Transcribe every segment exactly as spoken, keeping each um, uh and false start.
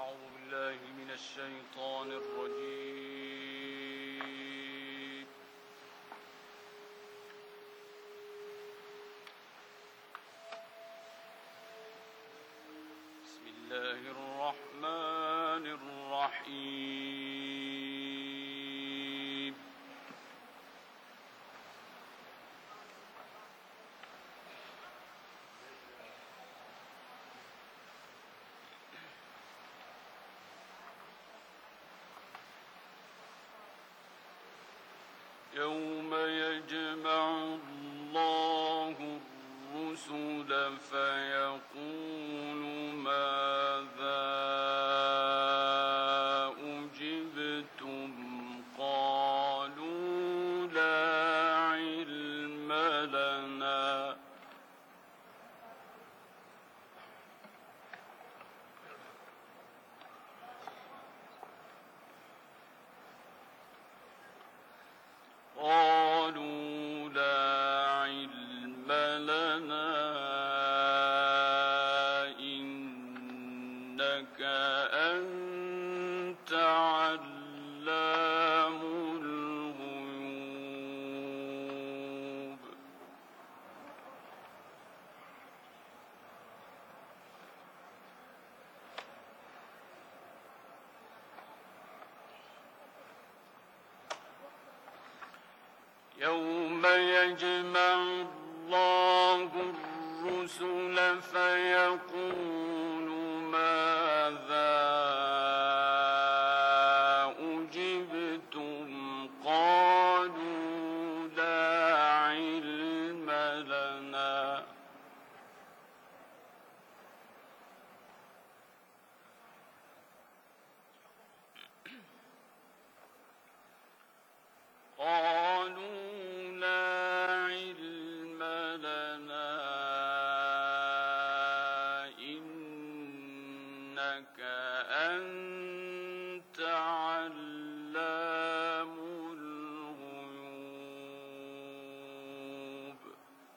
أعوذ بالله من الشيطان الرجيم. بسم الله الرحمن الرحيم. يوم يجمع الله الرسل فيقول ماذا أجبتم قالوا لا علم لنا قالوا لا علم لنا إنك أنت علام الغيوب. يوم يجمع الله الرسل فيقول ماذا أجبتم قالوا لا علم لنا قالوا إنك أنت علام الغيوب.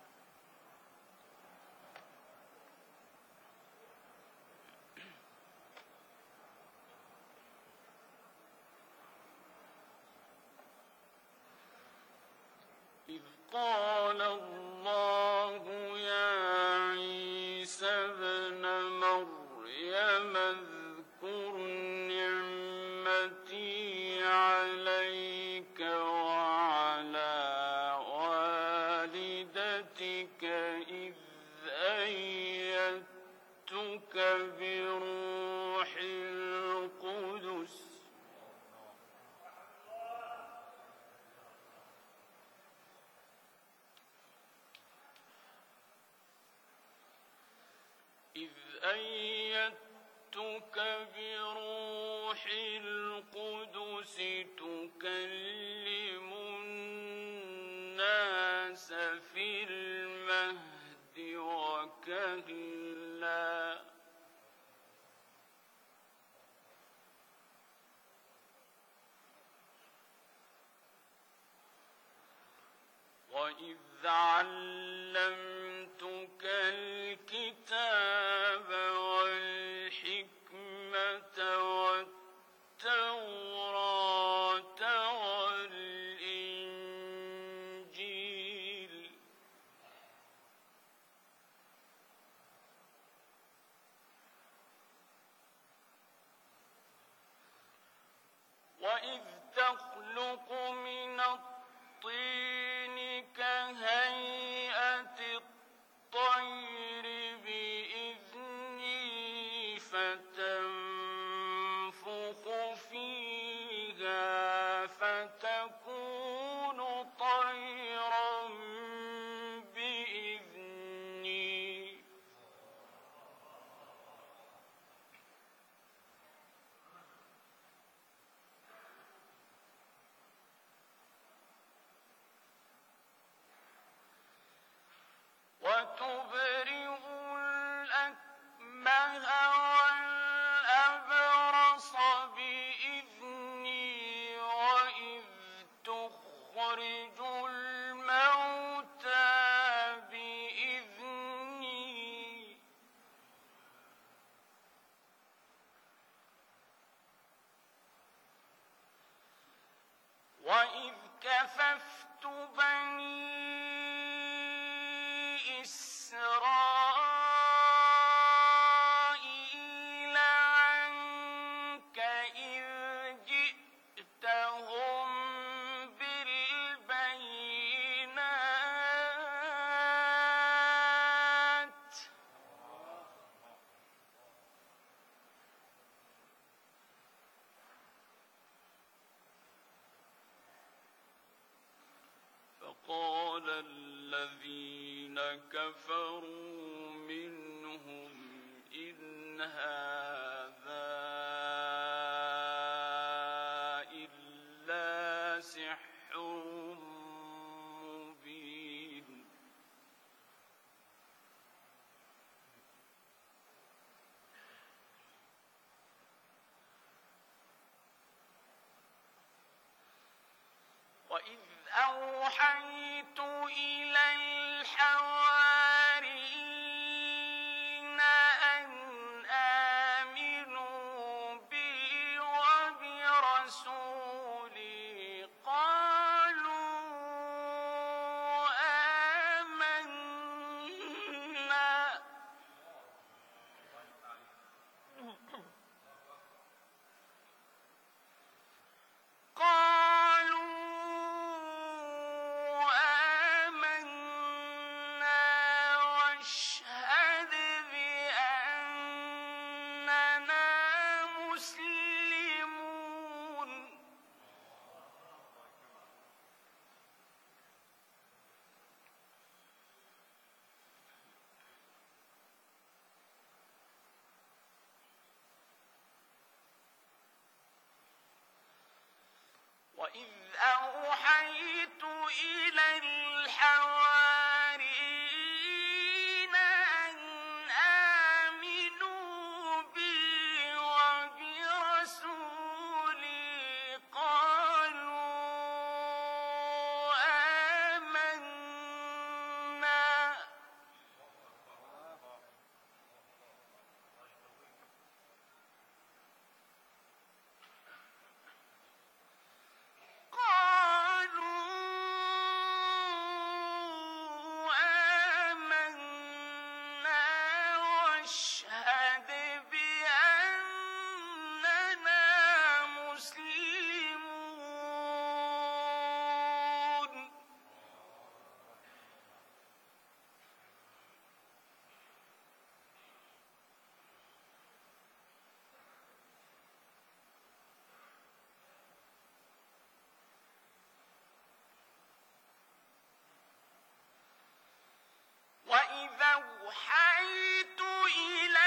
إذ قال الله يا عيسى ابن مريم اذكر نعمتي عليك وعلى والدتك إذ أيدتك بروح القدس إذ أيدتك بروح القدس تكلم الناس في المهد وكهلا وإذ علمتك الكتاب والحكمة والتوراة والإنجيل وإذ تخلق من الطين كهيئة الطير بإذني فتنفخ فيها فتكون طيرا بإذني وتبرئ الأكمه والأبرص بإذني وإذ تخرج الموتى بإذني كففت بني إسرائيل عنك إذ جئتهم بالبينات فقال الذين كفروا منهم إن هذا إلا سحر مبين وإذ أوحيت إلى الحواريين أن آمنوا بي وبرسولي قالوا آمنا قالوا آمنا واشهد بأننا مسلمون وإذ أوحيت إلى الحواريين أن آمنوا بي وبرسولي قالوا آمنا قالوا آمنا واشهد بأننا مسلمون وإذا أوحيت إلى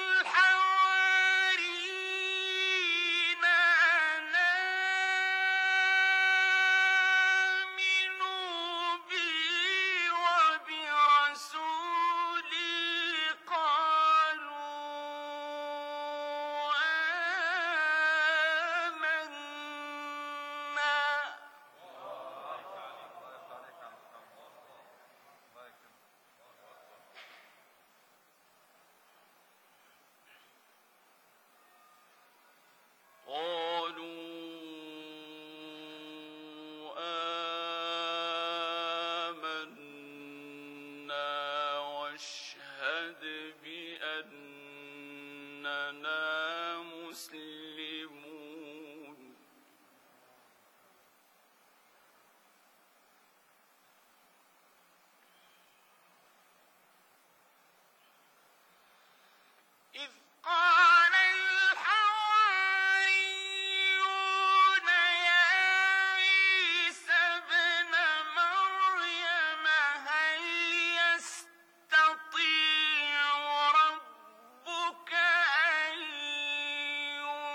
الحواريين أن آمنوا بي وبرسولي قالوا آمنا قالوا آمنا واشهد بأننا مسلمون إذ قال الحواريون يا عيسى ابن مريم هل يستطيع ربك أن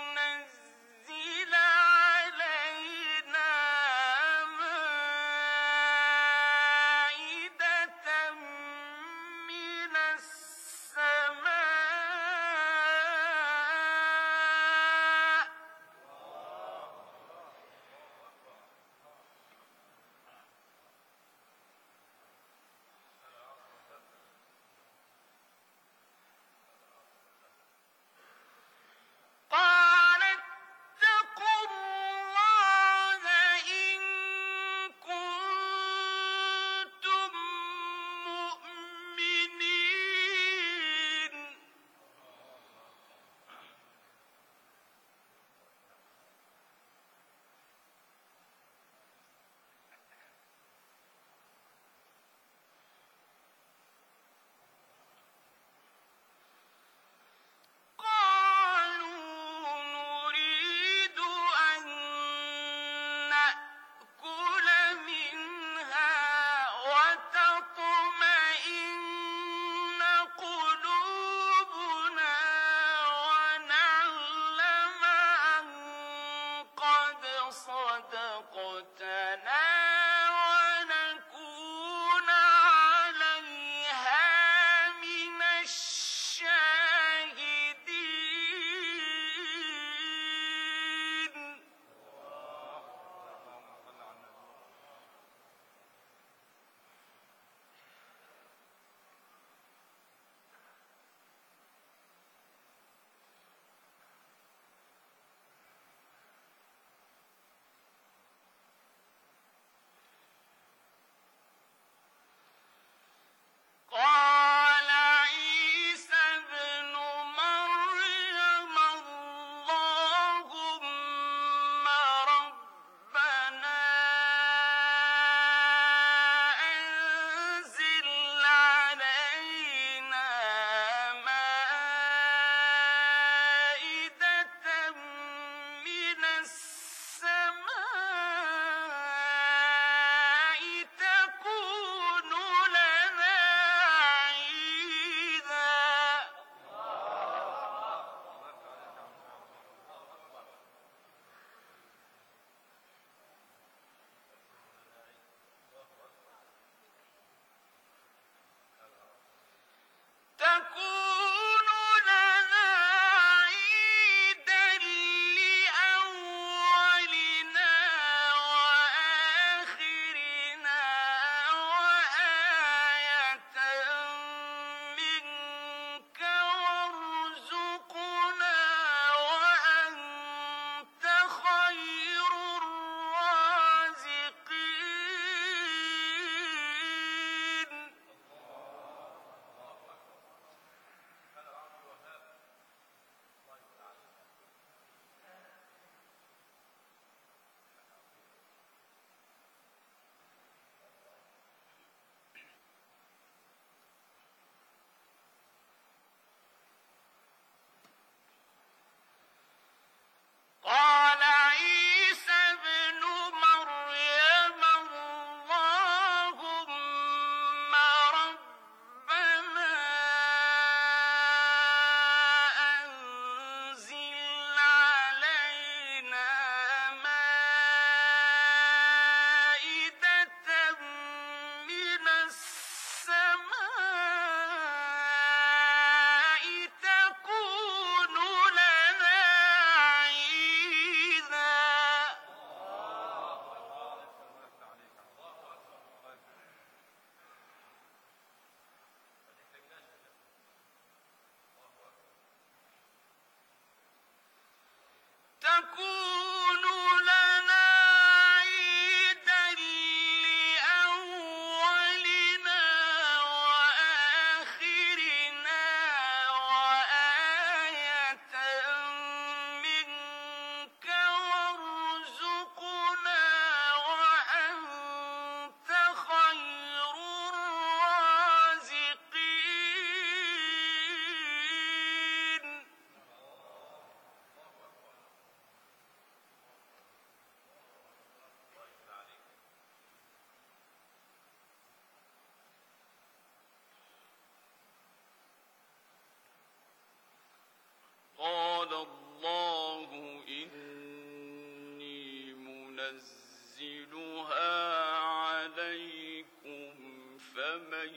ينزلها عليكم فمن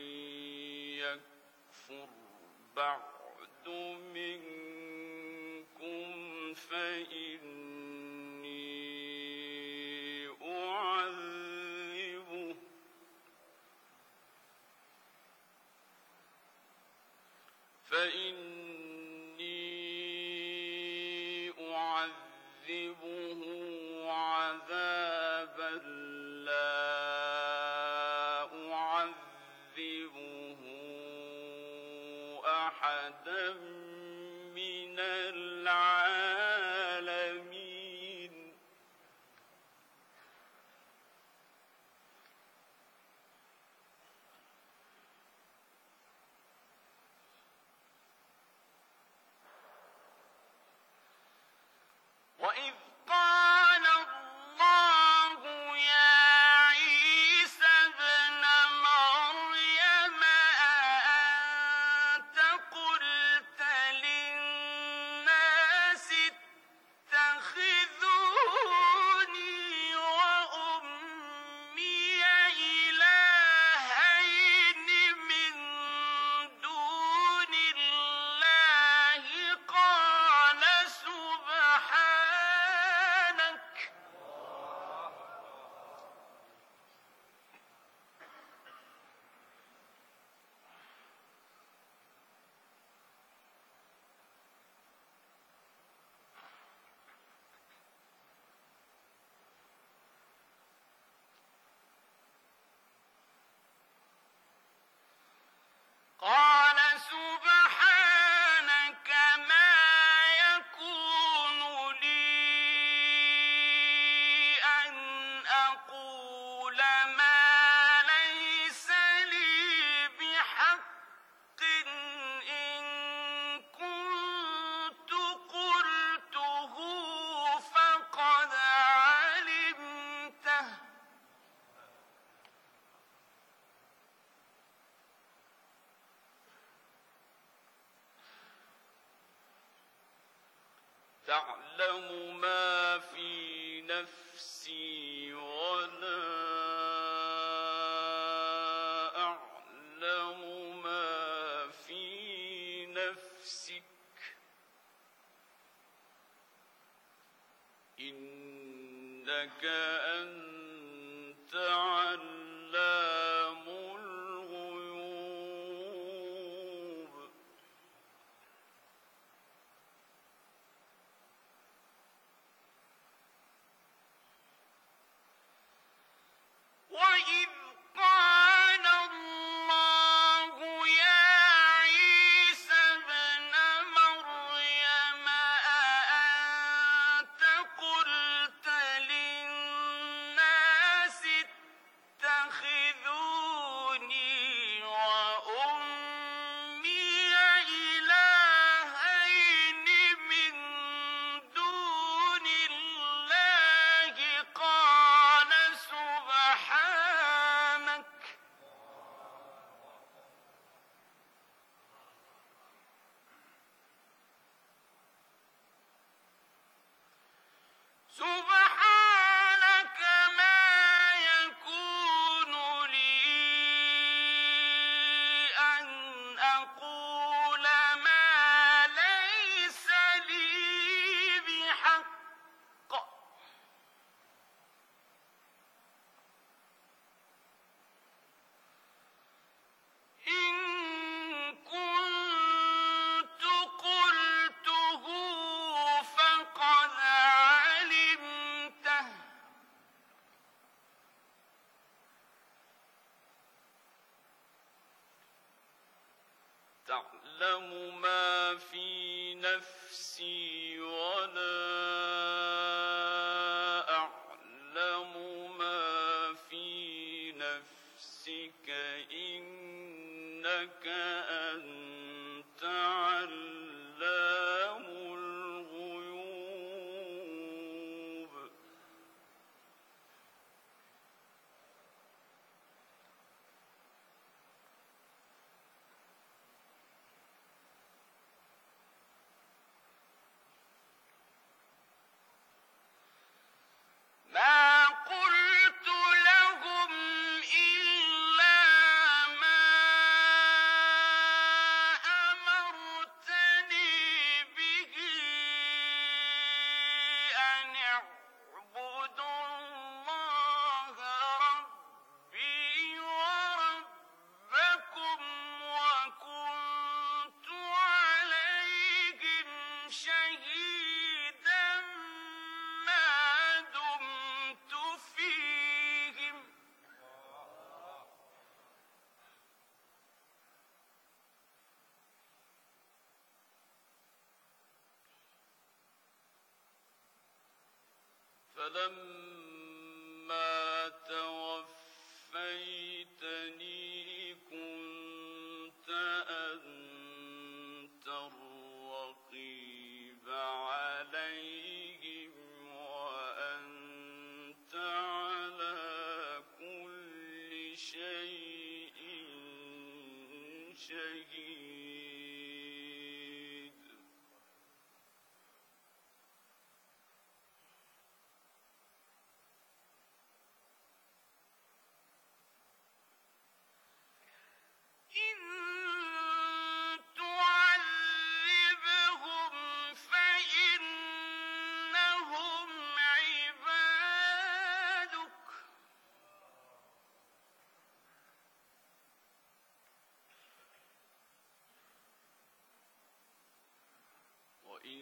يكفر بعد منكم فإني أعذبه فإني أعذبه عذابا لا أعذبه أحدا من العالمين. وإذ قال الله يا عيسى ابن مريم أأنت قلت للناس اتخذوني وأمي إلهين من دون الله قال سبحانك قال سبحانك ما يكون لي أن أقول ما ليس لي بحق إن كنت قلته فقد علمته تعلم ما في نفسي ولا أعلم ما في نفسك إنك أنت علام الغيوب. وإذ قال الله يا عيسى ابن مريم أأنت قلت للناس اتخذوني وأمي إلهين من دون الله قال سبحانك سبحانك ما يكون لي أن أقول ما ليس لي بحق إن كنت قلته فقد علمته تعلم ما في نفسي ولا أعلم ما في نفسك إنك أنت علام الغيوب. ما فلما توفيتني كنت أنت الرقيب عليهم وأنت على كل شيء شهيد. إن تعذبهم فإنهم عبادك وإن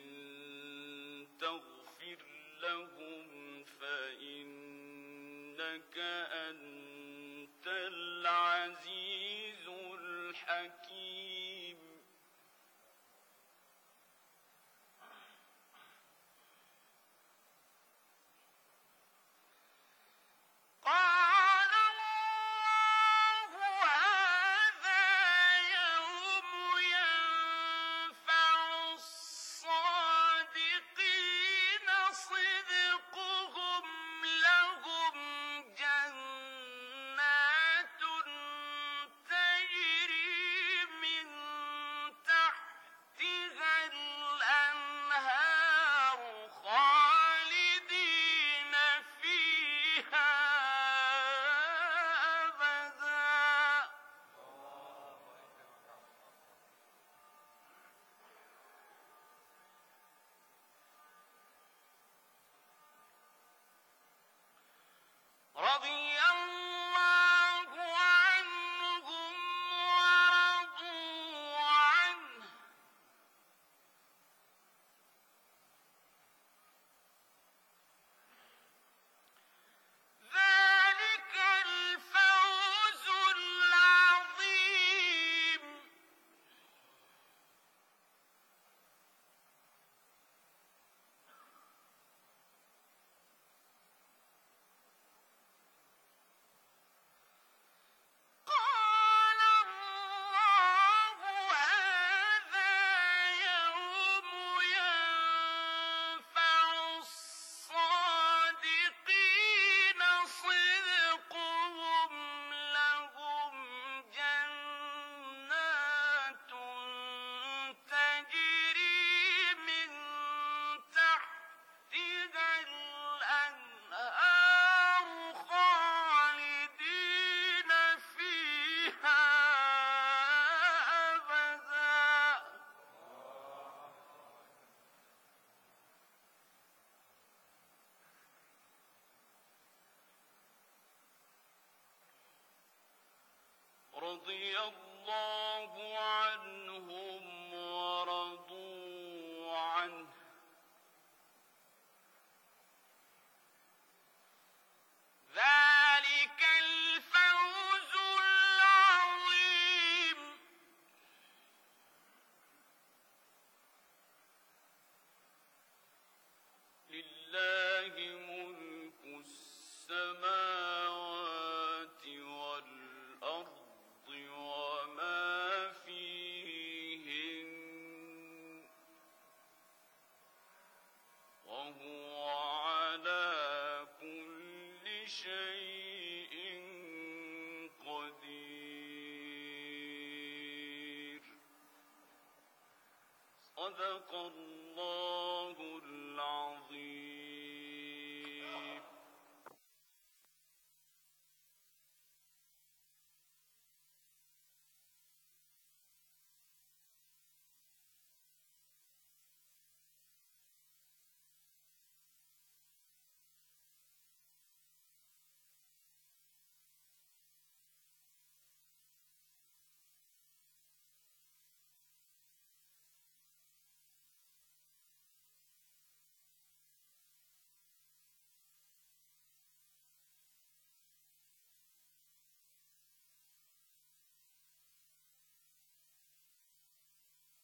تغفر لهم فإنك أنت العزيز الحكيم. قال الله هذا يوم ينفع الصادقين صدقهم لهم جنات تجري من تحتها الأنهار خالدين فيها أبدا. رضي الله عنهم ورضوا عنه ذلك الفوز العظيم. قال الله هذا يوم ينفع الصادقين صدقهم لهم جنات تجري من تحتها الأنهار خالدين فيها أبدا. رضي الله عنهم ورضوا عنه ذلك الفوز العظيم. لله ملك السماوات والأرض وما فيهن وهو على كل شيء قدير. صدق الله